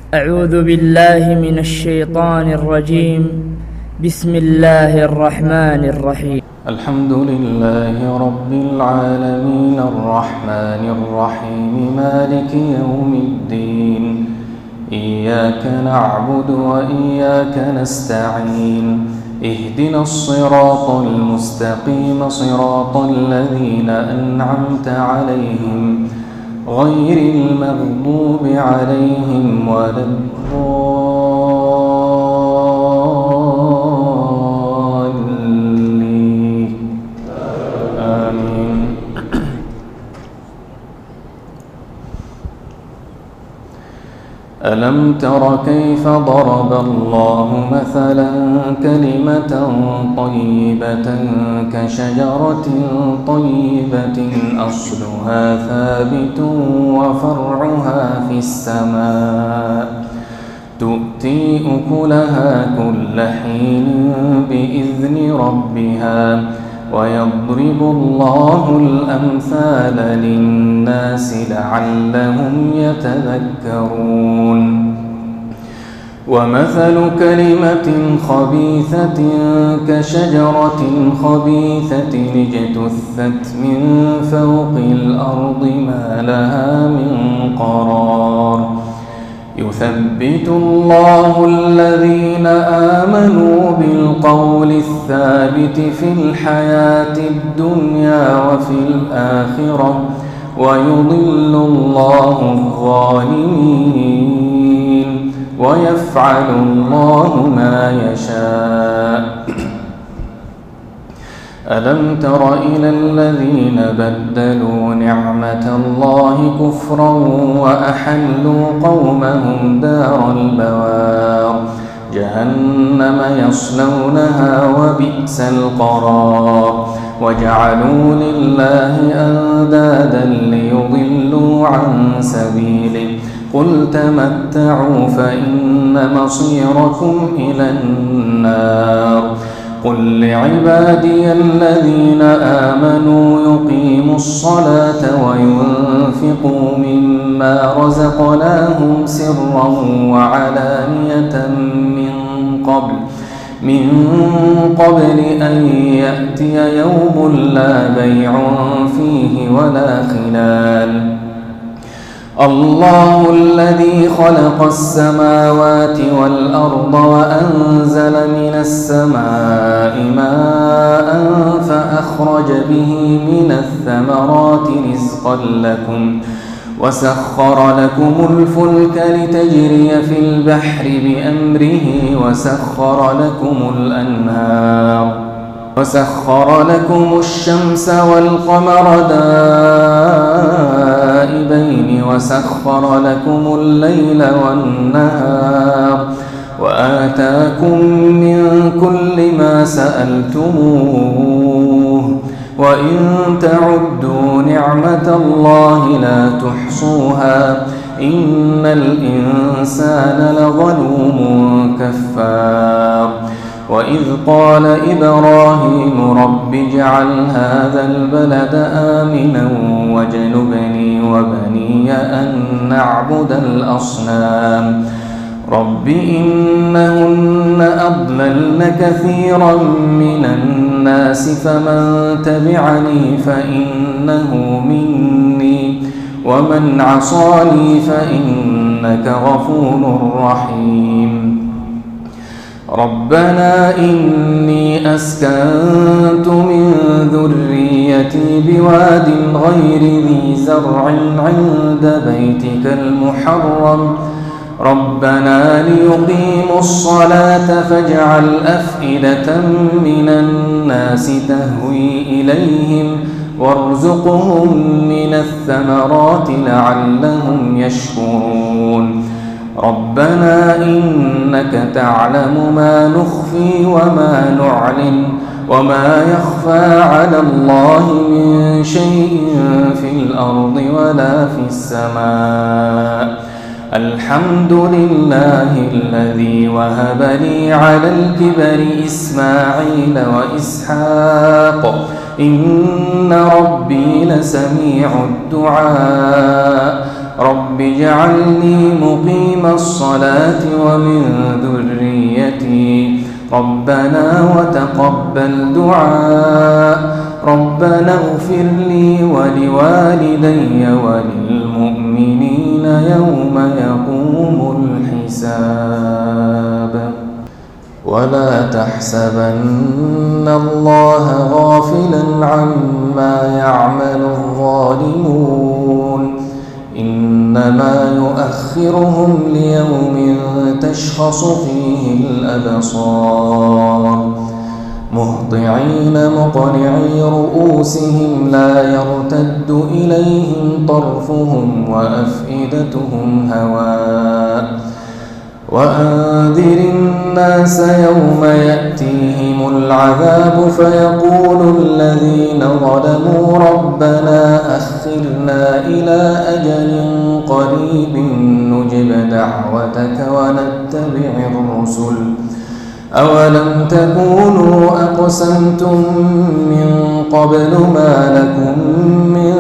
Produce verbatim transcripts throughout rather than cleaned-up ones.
أعوذ بالله من الشيطان الرجيم. بسم الله الرحمن الرحيم. الحمد لله رب العالمين الرحمن الرحيم مالك يوم الدين. إياك نعبد وإياك نستعين. اهدنا الصراط المستقيم صراط الذين أنعمت عليهم غير المغضوب عليهم ولا الضالين. آمين. ألم تر كيف ضرب الله مثلا كلمة طيبة كشجرة طيبة أصلها ثابت وفرعها في السماء تؤتي أكلها كل حين بإذن ربها ويضرب الله الأمثال للناس لعلهم يتذكرون. ومثل كلمة خبيثة كشجرة خبيثة اجتثت من فوق الأرض ما لها من قرار. يثبت الله الذين آمنوا بالقول الثابت في الحياة الدنيا وفي الآخرة ويضل الله الظالمين ويفعل الله ما يشاء. ألم تر إلى الذين بدلوا نعمة الله كفرا وأحلوا قومهم دار البوار جهنم يصلونها وبئس القرار. وجعلوا لله أندادا ليضلوا عن سبيله قل تمتعوا فإن مصيركم إلى النار. قل لعبادي الذين آمنوا يقيموا الصلاة وينفقوا مما رزقناهم سرا وعلانية من قبل من قبل أن يأتي يوم لا بيع فيه ولا خلال. الله الذي خلق السماوات والأرض وأنزل من السماء ماء فأخرج به من الثمرات رزقا لكم وسخر لكم الفلك لتجري في البحر بأمره وسخر لكم الأنهار وسخر لكم الشمس والقمر دائبين وسخر لكم الليل والنهار وآتاكم من كل ما سألتموه وإن تعدوا نعمة الله لا تحصوها إن الإنسان لظلوم كفار. وإذ قال إبراهيم رب اجعل هذا البلد آمنا واجنبني وبني أن نعبد الأصنام رب إنهن أضللن كثيرا من الناس فمن تبعني فإنه مني ومن عصاني فإنك غفور رحيم. ربنا إني أسكنت من ذريتي بواد غير ذي زرع عند بيتك المحرم ربنا ليقيموا الصلاة فاجعل أفئدة من الناس تهوي إليهم وارزقهم من الثمرات لعلهم يشكرون. ربنا إنك تعلم ما نخفي وما نعلن وما يخفى على الله من شيء في الأرض ولا في السماء. الحمد لله الذي وهب لي على الكبر إسماعيل وإسحاق إن ربي لسميع الدعاء رب اجعلني مقيم الصلاة ومن ذريتي ربنا وتقبل دعاء ربنا اغفر لي ولوالدي وللمؤمنين يوم يقوم الحساب. ولا تحسبن الله غافلا عما يعمل الظالمون إنما يؤخرهم ليوم تشخص فيه الأبصار مهطعين مقنعي رؤوسهم لا يرتد إليهم طرفهم وأفئدتهم هواء وأنذر الناس يوم يأتيهم العذاب فيقول الذين ظلموا ربنا أخرنا إلى أجل قريب نجب دعوتك ونتبع الرسل أولم تكونوا أقسمتم من قبل ما لكم من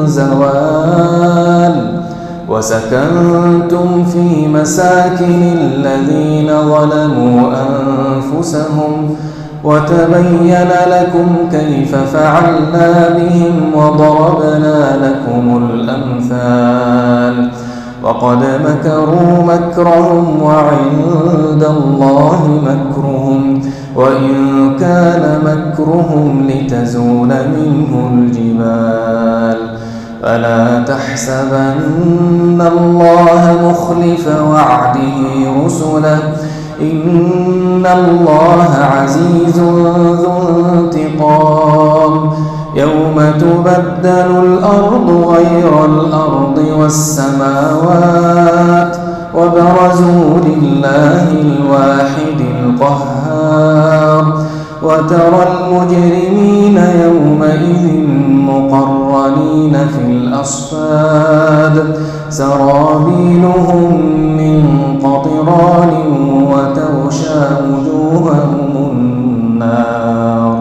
زوال وسكنتم في مساكن الذين ظلموا أنفسهم وتبين لكم كيف فعلنا بهم وضربنا لكم الأمثال وقد مكروا مكرهم وعند الله مكرهم وإن كان مكرهم لتزول منه الجبال فلا تحسبن الله مخلف وعده رسله إن الله عزيز ذو انتقام يوم تبدل الأرض غير الأرض والسماوات وبرزوا لله الواحد القهار وترى المجرمين يومئذ مقرنين في الأصفاد سرابيلهم من قطران وتغشى وجوههم النار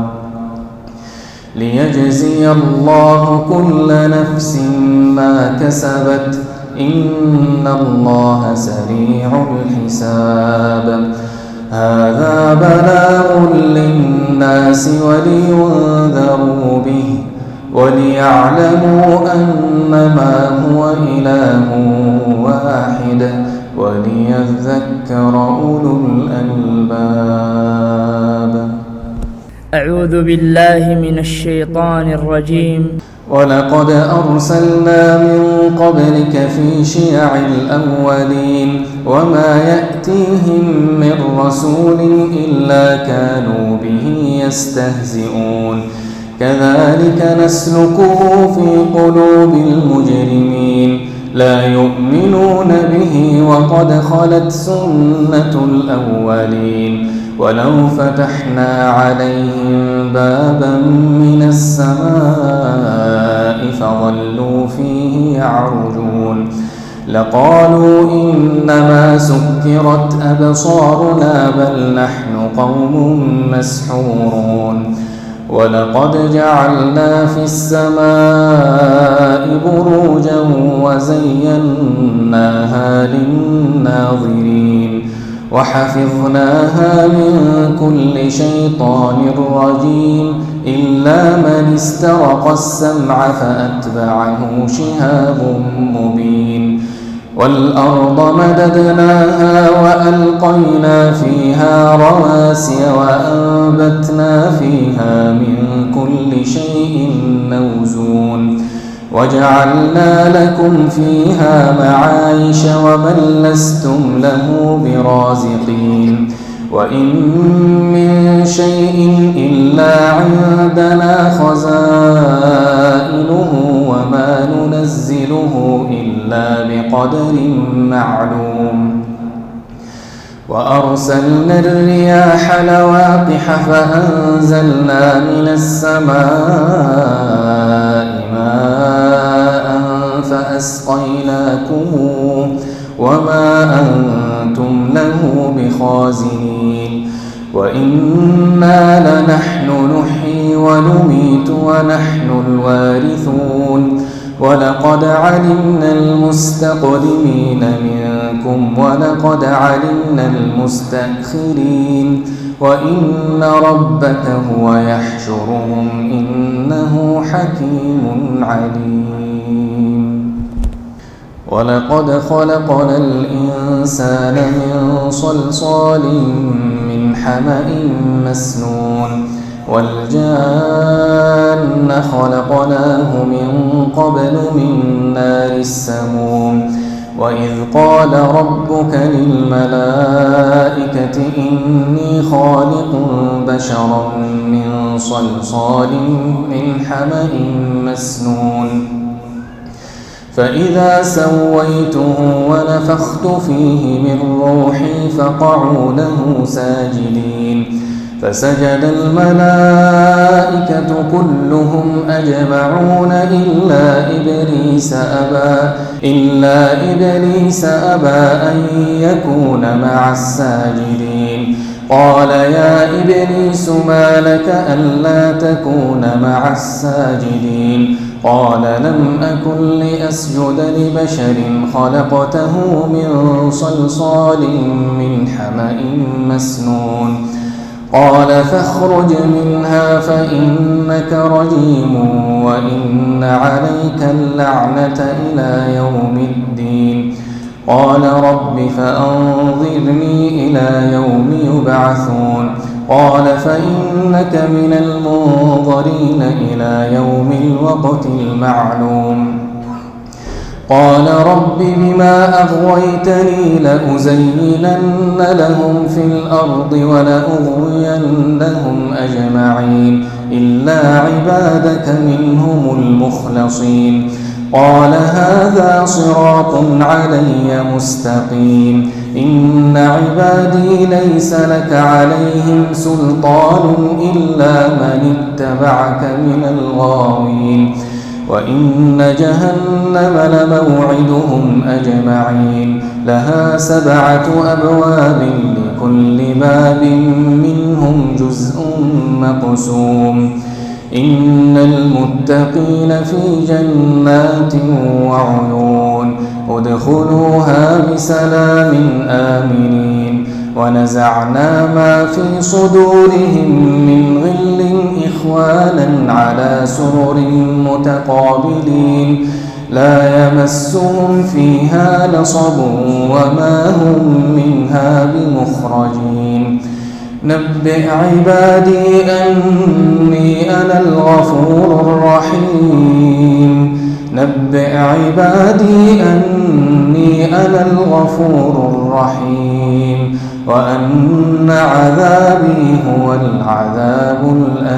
ليجزي الله كل نفس ما كسبت إن الله سريع الحساب. هذا بلاغ للناس ولينذروا به وليعلموا أنما هو إله واحد وليذكر أولو الألباب. أعوذ بالله من الشيطان الرجيم. ولقد أرسلنا من قبلك في شيع الأولين وما يأتيهم من رسول إلا كانوا به يستهزئون كذلك نسلكه في قلوب المجرمين لا يؤمنون به وقد خلت سنة الأولين ولو فتحنا عليهم بابا من السماء فظلوا فيه يعرجون لقالوا إنما سكرت أبصارنا بل نحن قوم مسحورون ولقد جعلنا في السماء بروجا وزيناها للناظرين وحفظناها من كل شيطان رجيم إلا من استرق السمع فأتبعه شهاب مبين والأرض مددناها وألقينا فيها رواسي وأنبتنا فيها من كل شيء موزون وجعلنا لكم فيها معايش ومن لستم له برازقين وإن من شيء إلا عندنا خزائنه وما ننزله إلا بقدر معلوم وأرسلنا الرياح لواقح فأنزلنا من السماء ماء فأسقيناكموه وما أنتم له بخازنين وإنا لنحن نحيي ونميت ونحن الوارثون ولقد علمنا المستقدمين منكم ولقد علمنا المستأخرين وإن ربك هو يحشرهم إنه حكيم عليم. ولقد خلقنا الإنسان من صلصال من حمأ مسنون والجان خلقناه من قبل من نار السموم. وإذ قال ربك للملائكة إني خالق بشرا من صلصال من حمأ مسنون فإذا سويته ونفخت فيه من روحي فقعوا له ساجدين فسجد الملائكة كلهم أجمعون إلا إبليس أبى إلا إبليس أبى أن يكون مع الساجدين. قال يا إبليس ما لك ألا تكون مع الساجدين؟ قال لم أكن لأسجد لبشر خلقته من صلصال من حمأ مسنون. قال فاخرج منها فإنك رجيم وإن عليك اللعنة إلى يوم الدين. قال رب فأنظرني إلى يوم يبعثون. قال فإنك من المنظرين إلى يوم الوقت المعلوم. قال رب بما أغويتني لأزينن لهم في الأرض ولأغوينهم أجمعين إلا عبادك منهم المخلصين. قال هذا صراط علي مستقيم. إن عبادي ليس لك عليهم سلطان إلا من اتبعك من الغاوين. وإن جهنم لموعدهم أجمعين لها سبعة أبواب لكل باب منهم جزء مقسوم. إن المتقين في جنات وعيون ادخلوها بسلام آمنين. ونزعنا ما في صدورهم من غل إخوانا على سرر متقابلين لا يمسهم فيها نصب وما هم منها بمخرجين. نبئ عبادي أني أنا الغفور الرحيم. نبئ عبادي أني أنا الغفور الرحيم وأن عذابي هو العذاب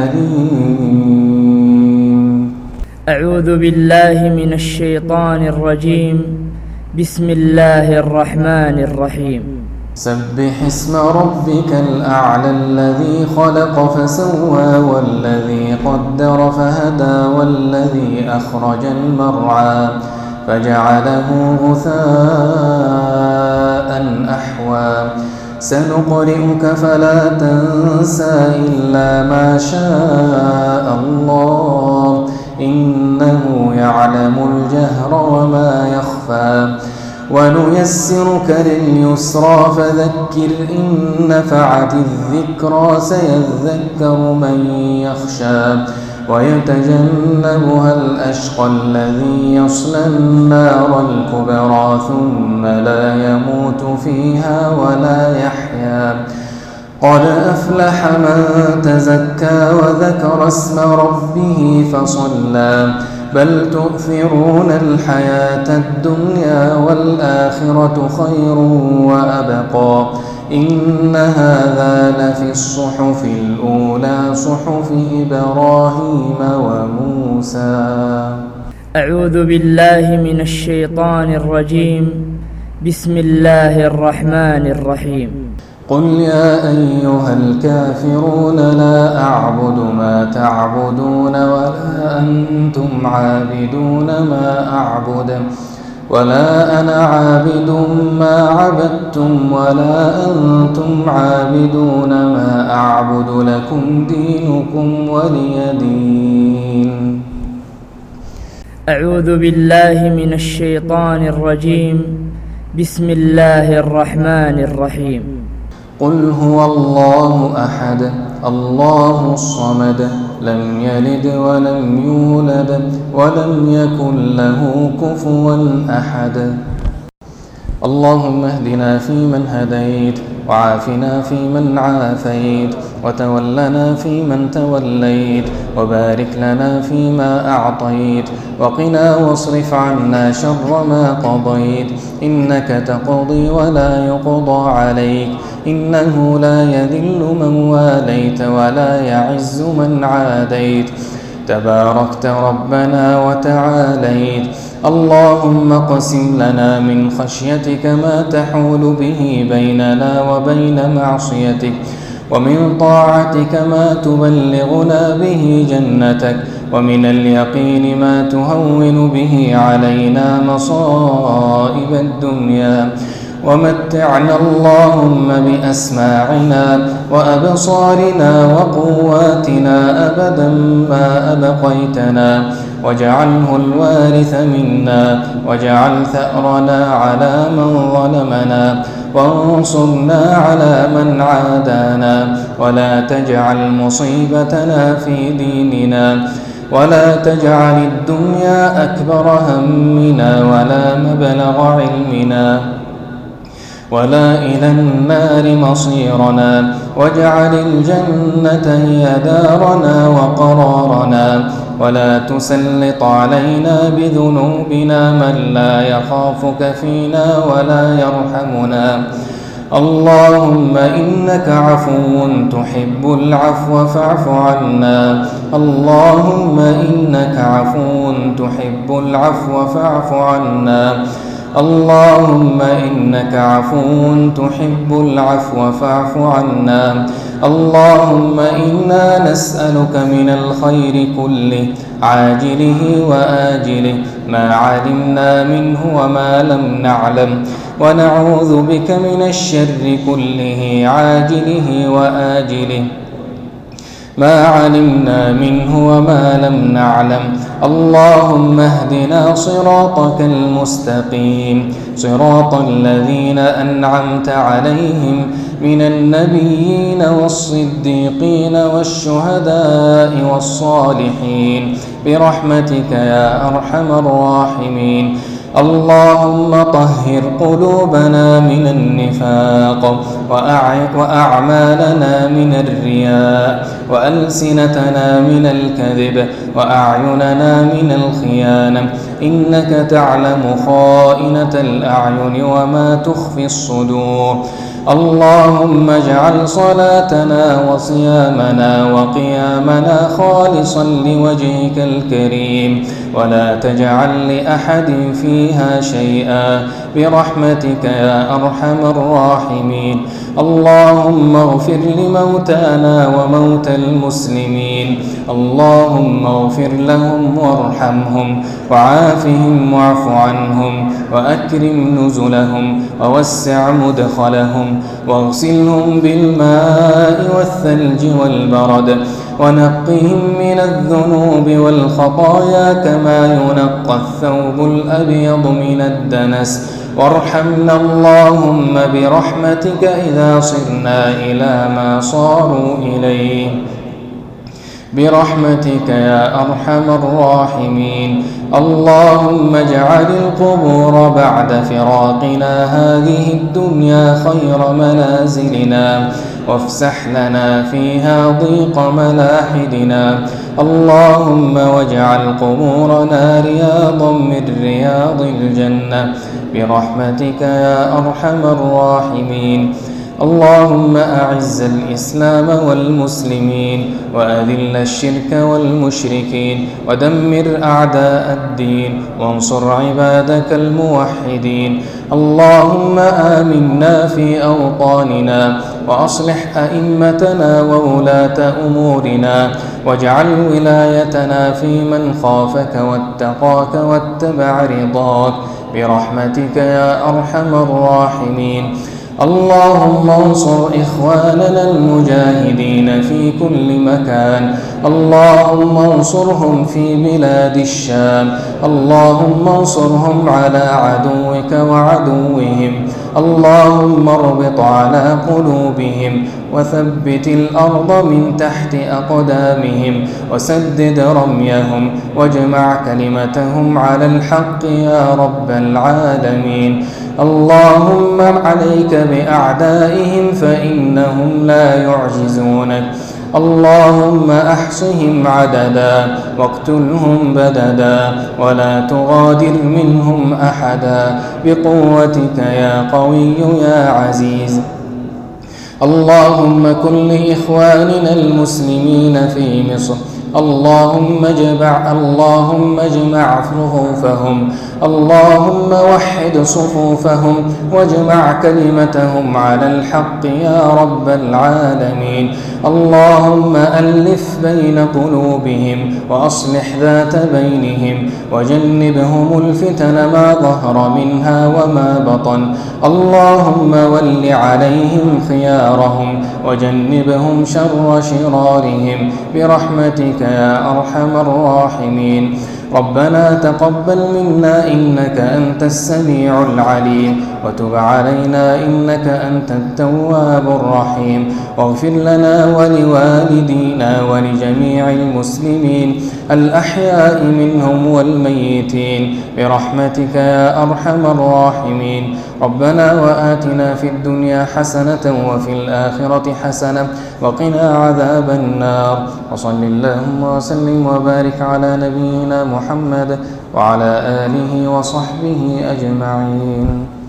الأليم. أعوذ بالله من الشيطان الرجيم. بسم الله الرحمن الرحيم. سبح اسم ربك الأعلى الذي خلق فسوى والذي قدر فهدى والذي أخرج المرعى فجعله غثاء أحوى. سنقرئك فلا تنسى إلا ما شاء الله إنه يعلم الجهر وما يخفى. ونيسرك لليسرى فذكر إن نفعت الذكرى سيذكر من يخشى ويتجنبها الأشقى الذي يصلى النار الكبرى ثم لا يموت فيها ولا يحيا. قد أفلح من تزكى وذكر اسم ربه فصلى بل تؤثرون الحياة الدنيا والآخرة خير وأبقى. إن هذا لفي الصحف الأولى صحف إبراهيم وموسى. أعوذ بالله من الشيطان الرجيم. بسم الله الرحمن الرحيم. قل يا أيها الكافرون لا أعبد ما تعبدون ولا أنتم عابدون ما أعبد ولا أنا عابد ما عبدتم ولا أنتم عابدون ما أعبد لكم دينكم ولي دين. أعوذ بالله من الشيطان الرجيم. بسم الله الرحمن الرحيم. قل هو الله أحد الله الصمد لم يلد ولم يولد ولم يكن له كفوا أحد. اللهم اهدنا فيمن هديت، وعافنا فيمن عافيت، وتولنا فيمن توليت، وبارك لنا فيما أعطيت، وقنا واصرف عنا شر ما قضيت، إنك تقضي ولا يقضى عليك، إنه لا يذل من واليت ولا يعز من عاديت، تباركت ربنا وتعاليت. اللهم اقسم لنا من خشيتك ما تحول به بيننا وبين معصيتك، ومن طاعتك ما تبلغنا به جنتك، ومن اليقين ما تهون به علينا مصائب الدنيا، ومتعنا اللهم بأسماعنا وأبصارنا وقواتنا أبدا ما أبقيتنا، واجعله الوارث منا، واجعل ثأرنا على من ظلمنا، وانصرنا على من عادانا، ولا تجعل مصيبتنا في ديننا، ولا تجعل الدنيا أكبر همنا ولا مبلغ علمنا، ولا إلى النار مصيرنا، واجعل الجنة هي دارنا وقرارنا، ولا تسلط علينا بذنوبنا من لا يخافك فينا ولا يرحمنا. اللهم إنك عفو تحب العفو فاعف عنا. اللهم إنك عفو تحب العفو فاعف عنا. اللهم إنك عفو تحب العفو فاعف عنا. اللهم إنا نسألك من الخير كله عاجله وآجله ما علمنا منه وما لم نعلم، ونعوذ بك من الشر كله عاجله وآجله ما علمنا منه وما لم نعلم. اللهم اهدنا صراطك المستقيم، صراط الذين أنعمت عليهم من النبيين والصديقين والشهداء والصالحين برحمتك يا أرحم الراحمين. اللهم طهر قلوبنا من النفاق، وأعمالنا من الرياء، وألسنتنا من الكذب، وأعيننا من الخيانة، إنك تعلم خائنة الأعين وما تخفي الصدور. اللهم اجعل صلاتنا وصيامنا وقيامنا خالصا لوجهك الكريم، ولا تجعل لأحد فيها شيئا برحمتك يا أرحم الراحمين. اللهم اغفر لموتانا وموتى المسلمين، اللهم اغفر لهم وارحمهم وعافهم واعف عنهم وأكرم نزلهم ووسع مدخلهم، واغسلهم بالماء والثلج والبرد، ونقهم من الذنوب والخطايا كما ينقى الثوب الأبيض من الدنس. وارحمنا اللهم برحمتك إذا صرنا إلى ما صاروا إليه برحمتك يا أرحم الراحمين. اللهم اجعل القبور بعد فراقنا هذه الدنيا خير منازلنا، وافسح لنا فيها ضيق ملاحدنا. اللهم واجعل قبورنا رياضا من رياض الجنة برحمتك يا أرحم الراحمين. اللهم أعز الإسلام والمسلمين، وأذل الشرك والمشركين، ودمر أعداء الدين، وانصر عبادك الموحدين. اللهم آمنا في أوطاننا، وأصلح أئمتنا وولاة أمورنا، واجعل ولايتنا في من خافك واتقاك واتبع رضاك برحمتك يا أرحم الراحمين. اللهم انصر إخواننا المجاهدين في كل مكان، اللهم انصرهم في بلاد الشام اللهم انصرهم على عدوك وعدوهم. اللهم اربط على قلوبهم وثبت الأرض من تحت أقدامهم وسدد رميهم واجمع كلمتهم على الحق يا رب العالمين. اللهم عليك بأعدائهم فإنهم لا يعجزونك. اللهم أحصهم عددا واقتلهم بددا ولا تغادر منهم أحدا بقوتك يا قوي يا عزيز. اللهم كن لإخواننا المسلمين في مصر. اللهم اجمع اللهم اجمع صفوفهم. اللهم وحد صفوفهم واجمع كلمتهم على الحق يا رب العالمين. اللهم ألف بين قلوبهم وأصلح ذات بينهم وجنبهم الفتن ما ظهر منها وما بطن. اللهم ول عليهم خيارهم وجنبهم شر شرارهم برحمتك يا أرحم الراحمين. ربنا تقبل منا إنك أنت السميع العليم وتب علينا إنك أنت التواب الرحيم. واغفر لنا ولوالدينا ولجميع المسلمين الأحياء منهم والميتين برحمتك يا أرحم الراحمين. ربنا وآتنا في الدنيا حسنة وفي الآخرة حسنة وقنا عذاب النار. وصل اللهم وسلم وبارك على نبينا محمد وعلى آله وصحبه أجمعين.